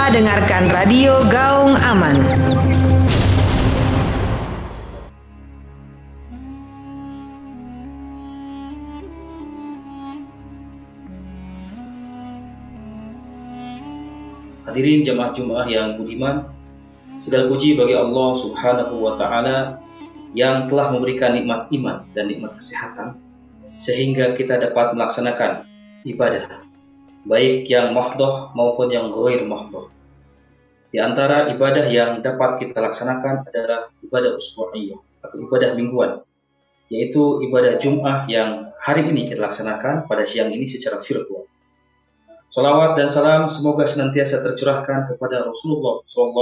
Anda dengarkan Radio Gaung Aman. Hadirin jamaah Jumat yang budiman, segala puji bagi Allah Subhanahu wa Ta'ala yang telah memberikan nikmat iman dan nikmat kesehatan sehingga kita dapat melaksanakan ibadah baik yang mahdhah maupun yang ghair mahdhah. Di antara ibadah yang dapat kita laksanakan adalah ibadah usbu'iyah atau ibadah mingguan, yaitu ibadah Jum'ah yang hari ini kita laksanakan pada siang ini secara virtual. Salawat dan salam semoga senantiasa tercurahkan kepada Rasulullah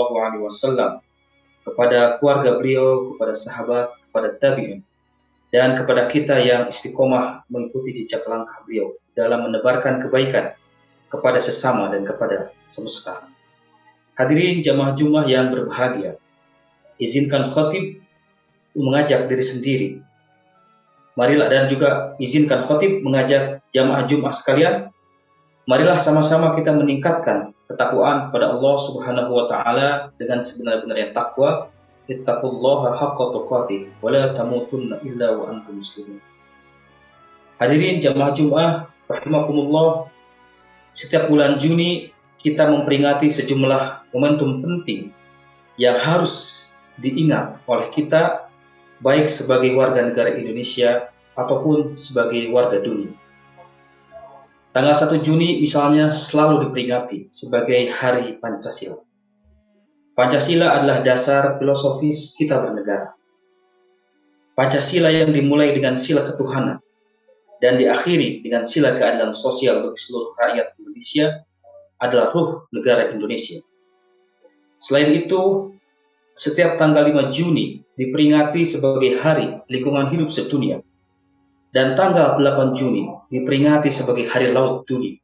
SAW, kepada keluarga beliau, kepada sahabat, kepada tabi'in, dan kepada kita yang istiqomah mengikuti jejak langkah beliau dalam menebarkan kebaikan kepada sesama dan kepada semesta. Hadirin jamaah Jumat yang berbahagia, izinkan khatib mengajak diri sendiri. Marilah dan juga izinkan khatib mengajak jamaah Jumat sekalian. Marilah sama-sama kita meningkatkan ketakwaan kepada Allah Subhanahu wa Ta'ala dengan sebenar-benarnya takwa. Ittaqullaha haqqa tuqatih wa la tamutunna illa wa antum muslimun. Hadirin jamaah Jumat rahimakumullah, setiap bulan Juni kita memperingati sejumlah momentum penting yang harus diingat oleh kita baik sebagai warga negara Indonesia ataupun sebagai warga dunia. Tanggal 1 Juni misalnya selalu diperingati sebagai Hari Pancasila. Pancasila adalah dasar filosofis kita bernegara. Pancasila yang dimulai dengan sila ketuhanan dan diakhiri dengan sila keadilan sosial bagi seluruh rakyat Indonesia adalah ruh negara Indonesia. Selain itu, setiap tanggal 5 Juni diperingati sebagai Hari Lingkungan Hidup Sedunia. Dan tanggal 8 Juni diperingati sebagai Hari Laut Dunia.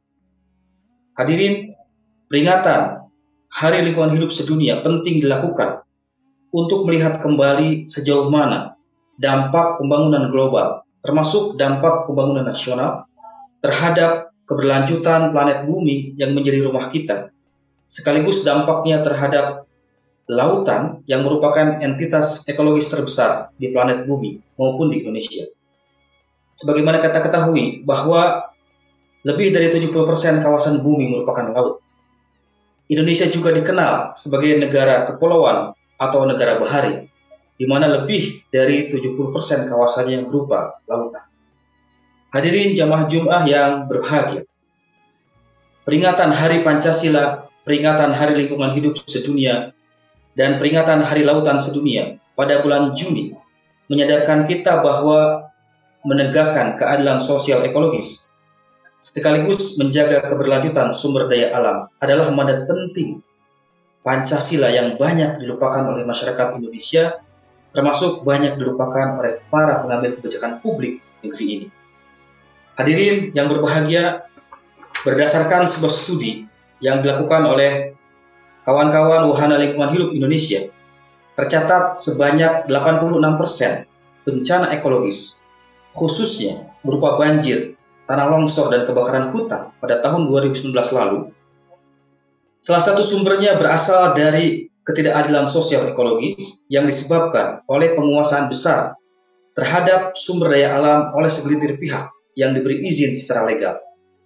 Hadirin, peringatan Hari Lingkungan Hidup Sedunia penting dilakukan untuk melihat kembali sejauh mana dampak pembangunan global, termasuk dampak pembangunan nasional terhadap keberlanjutan planet bumi yang menjadi rumah kita, sekaligus dampaknya terhadap lautan yang merupakan entitas ekologis terbesar di planet bumi maupun di Indonesia. Sebagaimana kita ketahui bahwa lebih dari 70% kawasan bumi merupakan laut. Indonesia juga dikenal sebagai negara kepulauan atau negara bahari, di mana lebih dari 70% kawasannya berupa lautan. Hadirin jamaah Jumat yang berbahagia, peringatan Hari Pancasila, peringatan Hari Lingkungan Hidup Sedunia, dan peringatan Hari Lautan Sedunia pada bulan Juni menyadarkan kita bahwa menegakkan keadilan sosial ekologis sekaligus menjaga keberlanjutan sumber daya alam adalah mandat penting Pancasila yang banyak dilupakan oleh masyarakat Indonesia, termasuk banyak dilupakan oleh para pengambil kebijakan publik negeri ini. Hadirin yang berbahagia, berdasarkan sebuah studi yang dilakukan oleh kawan-kawan Wahana Lingkungan Hidup Indonesia, tercatat sebanyak 86% bencana ekologis, khususnya berupa banjir, tanah longsor, dan kebakaran hutan pada tahun 2019 lalu. Salah satu sumbernya berasal dari ketidakadilan sosial ekologis yang disebabkan oleh penguasaan besar terhadap sumber daya alam oleh segelintir pihak yang diberi izin secara legal.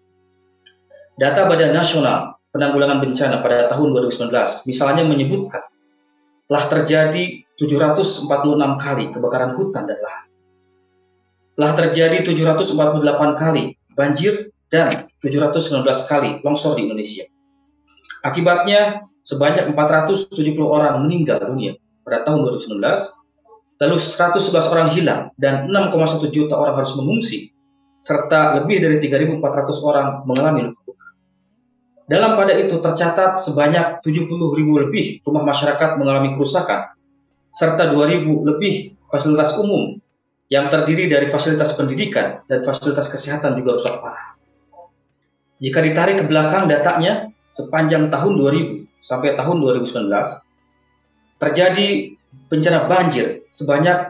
Data Badan Nasional Penanggulangan Bencana pada tahun 2019 misalnya menyebutkan telah terjadi 746 kali kebakaran hutan dan lahan. Telah terjadi 748 kali banjir dan 719 kali longsor di Indonesia. Akibatnya, sebanyak 470 orang meninggal dunia pada tahun 2019, lalu 111 orang hilang dan 6,1 juta orang harus mengungsi, serta lebih dari 3.400 orang mengalami luka. Dalam pada itu tercatat sebanyak 70.000 lebih rumah masyarakat mengalami kerusakan, serta 2.000 lebih fasilitas umum yang terdiri dari fasilitas pendidikan dan fasilitas kesehatan juga rusak parah. Jika ditarik ke belakang datanya, sepanjang tahun 2000 sampai tahun 2019, terjadi bencana banjir sebanyak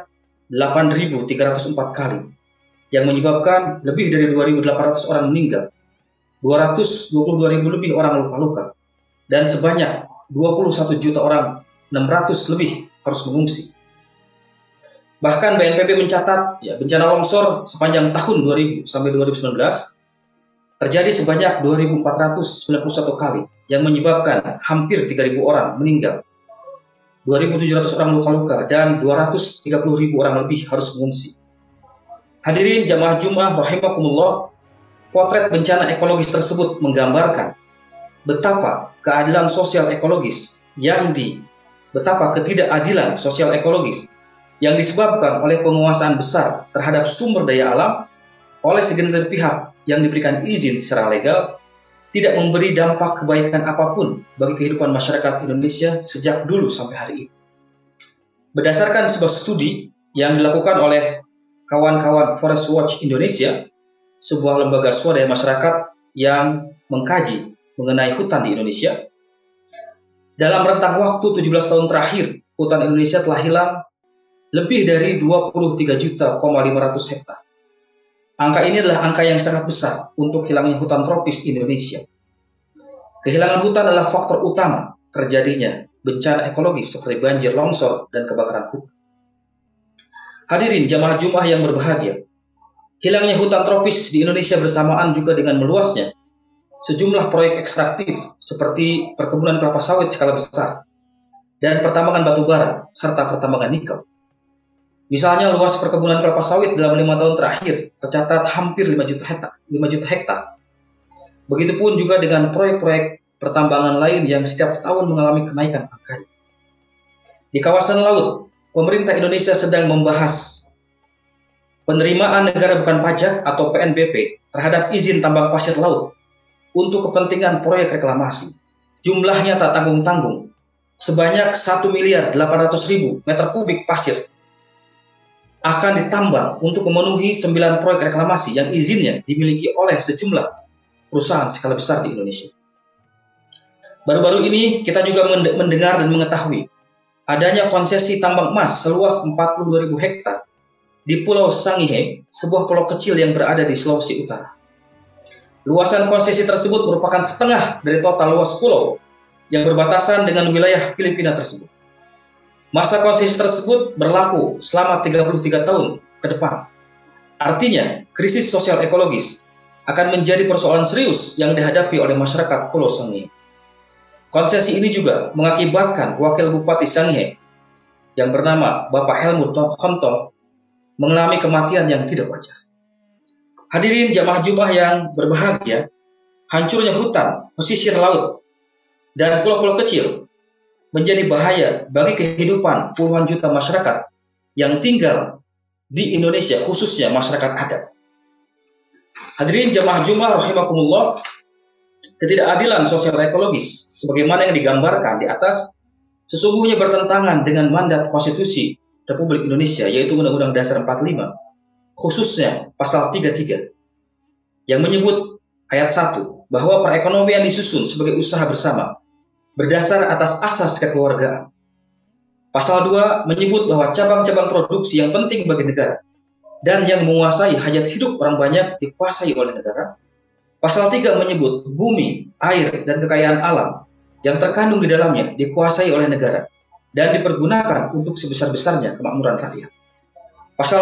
8.304 kali, yang menyebabkan lebih dari 2.800 orang meninggal, 222.000 lebih orang luka-luka, dan sebanyak 21 juta orang 600 lebih harus mengungsi. Bahkan BNPB mencatat bencana longsor sepanjang tahun 2000 sampai 2019 terjadi sebanyak 2.491 kali yang menyebabkan hampir 3.000 orang meninggal, 2.700 orang luka-luka, dan 230.000 orang lebih harus mengungsi. Hadirin jamaah Jumat rahimakumullah, potret bencana ekologis tersebut menggambarkan betapa keadilan sosial ekologis betapa ketidakadilan sosial ekologis yang disebabkan oleh penguasaan besar terhadap sumber daya alam oleh segelintir pihak yang diberikan izin secara legal tidak memberi dampak kebaikan apapun bagi kehidupan masyarakat Indonesia sejak dulu sampai hari ini. Berdasarkan sebuah studi yang dilakukan oleh kawan-kawan Forest Watch Indonesia, sebuah lembaga swadaya masyarakat yang mengkaji mengenai hutan di Indonesia, dalam rentang waktu 17 tahun terakhir, hutan Indonesia telah hilang lebih dari 23,5 juta hektar. Angka ini adalah angka yang sangat besar untuk hilangnya hutan tropis Indonesia. Kehilangan hutan adalah faktor utama terjadinya bencana ekologis seperti banjir, longsor, dan kebakaran hutan. Hadirin jamaah Jumat yang berbahagia, hilangnya hutan tropis di Indonesia bersamaan juga dengan meluasnya sejumlah proyek ekstraktif seperti perkebunan kelapa sawit skala besar dan pertambangan batu bara serta pertambangan nikel. Misalnya luas perkebunan kelapa sawit dalam 5 tahun terakhir tercatat hampir 5 juta hektar. Begitupun juga dengan proyek-proyek pertambangan lain yang setiap tahun mengalami kenaikan angkanya. Di kawasan laut, pemerintah Indonesia sedang membahas penerimaan negara bukan pajak atau PNBP terhadap izin tambang pasir laut untuk kepentingan proyek reklamasi. Jumlahnya tak tanggung-tanggung, sebanyak 1.800.000 meter kubik pasir akan ditambang untuk memenuhi 9 proyek reklamasi yang izinnya dimiliki oleh sejumlah perusahaan skala besar di Indonesia. Baru-baru ini kita juga mendengar dan mengetahui adanya konsesi tambang emas seluas 42.000 hektar di Pulau Sangihe, sebuah pulau kecil yang berada di Sulawesi Utara. Luasan konsesi tersebut merupakan setengah dari total luas pulau yang berbatasan dengan wilayah Filipina tersebut. Masa konsesi tersebut berlaku selama 33 tahun ke depan. Artinya, krisis sosial ekologis akan menjadi persoalan serius yang dihadapi oleh masyarakat Pulau Sangihe. Konsesi ini juga mengakibatkan Wakil Bupati Sangihe yang bernama Bapak Helmut Hontong mengalami kematian yang tidak wajar. Hadirin jamaah Jumat yang berbahagia, hancurnya hutan, pesisir laut, dan pulau-pulau kecil menjadi bahaya bagi kehidupan puluhan juta masyarakat yang tinggal di Indonesia, khususnya masyarakat adat. Hadirin jamaah Jumat rahimakumullah, ketidakadilan sosial ekologis sebagaimana yang digambarkan di atas sesungguhnya bertentangan dengan mandat konstitusi Republik Indonesia, yaitu Undang-Undang Dasar 45, khususnya pasal 33 yang menyebut ayat 1 bahwa perekonomian disusun sebagai usaha bersama berdasar atas asas kekeluargaan. Pasal 2 menyebut bahwa cabang-cabang produksi yang penting bagi negara dan yang menguasai hajat hidup orang banyak dikuasai oleh negara. Pasal 3 menyebut bumi, air, dan kekayaan alam yang terkandung di dalamnya dikuasai oleh negara dan dipergunakan untuk sebesar-besarnya kemakmuran rakyat. Pasal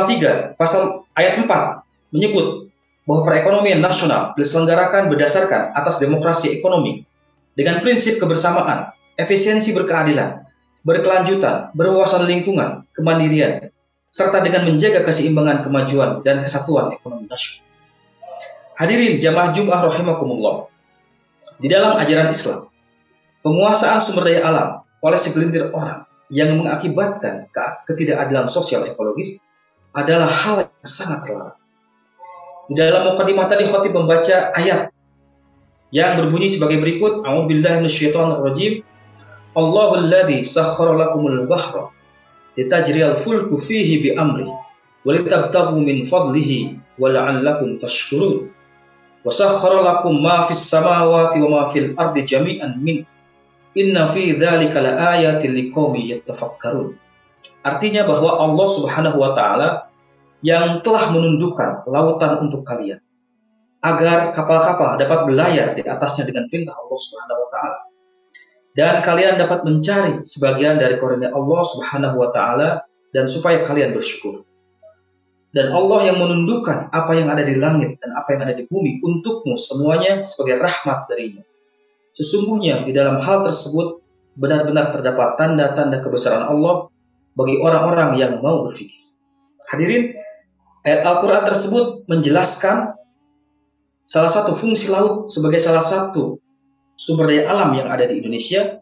ayat 4 menyebut bahwa perekonomian nasional diselenggarakan berdasarkan atas demokrasi ekonomi dengan prinsip kebersamaan, efisiensi berkeadilan, berkelanjutan, berwawasan lingkungan, kemandirian, serta dengan menjaga keseimbangan kemajuan dan kesatuan ekonomi nasional. Hadirin jamaah Jumat rahimakumullah, di dalam ajaran Islam, penguasaan sumber daya alam oleh segelintir orang yang mengakibatkan ketidakadilan sosial ekologis adalah hal yang sangat terlarang. Di dalam mukadimah tadi khatib membaca ayat yang berbunyi sebagai berikut, A'udzubillahi minasyaitonir rajim. Allahul ladzi sakhkhara lakumul bahra litajriyal fulku fihi bi amri wa litabtaghu min fadlihi wa la'allakum tashkurun. Wa sakhkhara lakum ma fis samawati wa ma fil ardi jami'an min. Inna fi dzalika laayatin liqaumin yatafakkarun. Artinya bahwa Allah Subhanahu wa taala yang telah menundukkan lautan untuk kalian agar kapal-kapal dapat berlayar di atasnya dengan perintah Allah Subhanahu wa taala. dan kalian dapat mencari sebagian dari karunia Allah Subhanahu wa taala dan supaya kalian bersyukur. Dan Allah yang menundukkan apa yang ada di langit dan apa yang ada di bumi untukmu semuanya sebagai rahmat darinya. Sesungguhnya di dalam hal tersebut benar-benar terdapat tanda-tanda kebesaran Allah bagi orang-orang yang mau berfikir. Hadirin, ayat Al-Quran tersebut menjelaskan salah satu fungsi laut sebagai salah satu sumber daya alam yang ada di Indonesia.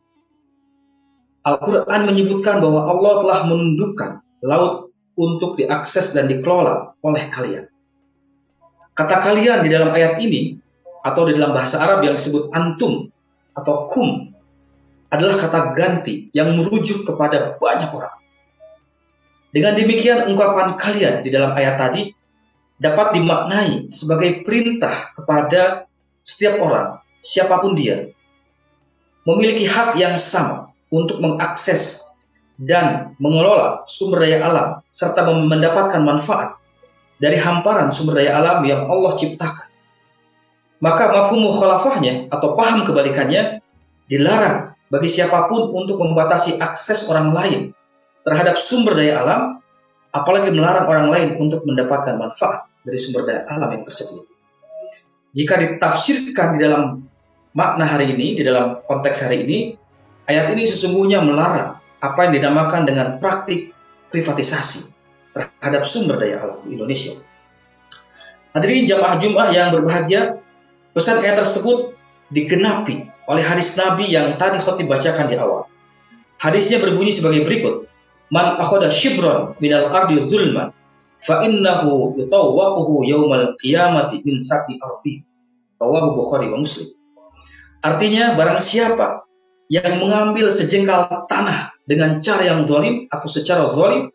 Al-Quran menyebutkan bahwa Allah telah menundukkan laut untuk diakses dan dikelola oleh kalian. Kata kalian di dalam ayat ini, atau di dalam bahasa Arab yang disebut antum atau kum, adalah kata ganti yang merujuk kepada banyak orang. Dengan demikian, ungkapan kalian di dalam ayat tadi dapat dimaknai sebagai perintah kepada setiap orang, siapapun dia, memiliki hak yang sama untuk mengakses dan mengelola sumber daya alam serta mendapatkan manfaat dari hamparan sumber daya alam yang Allah ciptakan. Maka mafhum mukhalafahnya atau paham kebalikannya dilarang bagi siapapun untuk membatasi akses orang lain terhadap sumber daya alam, apalagi melarang orang lain untuk mendapatkan manfaat dari sumber daya alam yang tersedia. Jika ditafsirkan di dalam makna hari ini, di dalam konteks hari ini, ayat ini sesungguhnya melarang apa yang dinamakan dengan praktik privatisasi terhadap sumber daya alam di Indonesia. Hadirin jamaah Jumat yang berbahagia, pesan ayat tersebut digenapi oleh hadis Nabi yang tadi khotib bacakan di awal. Hadisnya berbunyi sebagai berikut: Man akhadha shibran minal ardi zulman fa innahu yutawwaquhu yaumal qiyamati min sab'i ardi. Rawahu Bukhari wa Muslim. Artinya, barang siapa yang mengambil sejengkal tanah dengan cara yang zalim atau secara zalim,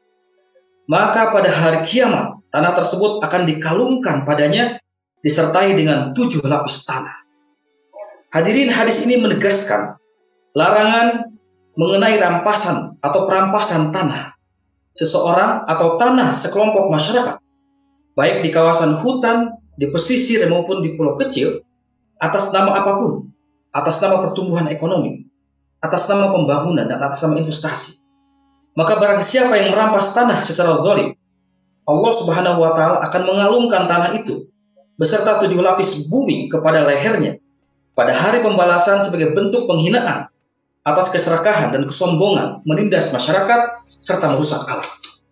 maka pada hari kiamat tanah tersebut akan dikalungkan padanya disertai dengan 7 lapis tanah. Hadirin, hadis ini menegaskan larangan mengenai rampasan atau perampasan tanah seseorang atau tanah sekelompok masyarakat, baik di kawasan hutan, di pesisir maupun di pulau kecil, atas nama apapun, atas nama pertumbuhan ekonomi, atas nama pembangunan dan atas nama investasi. Maka barang siapa yang merampas tanah secara zalim, Allah Subhanahu wa taala akan mengalungkan tanah itu beserta 7 lapis bumi kepada lehernya pada hari pembalasan sebagai bentuk penghinaan atas keserakahan dan kesombongan menindas masyarakat serta merusak alam.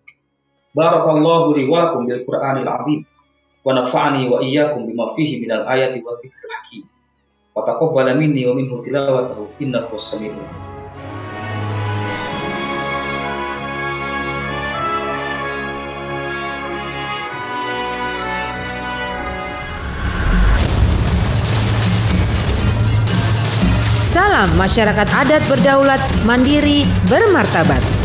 Barakallahu li wa lakum bil Qur'anil azim wa nafa'ani wa iyyakum bima fihi minal ayati wal dzikril hakim. Wa taqabbala minni wa minhu tilawatahu innahu was-sami'ul alim. Salam masyarakat adat berdaulat, mandiri, bermartabat.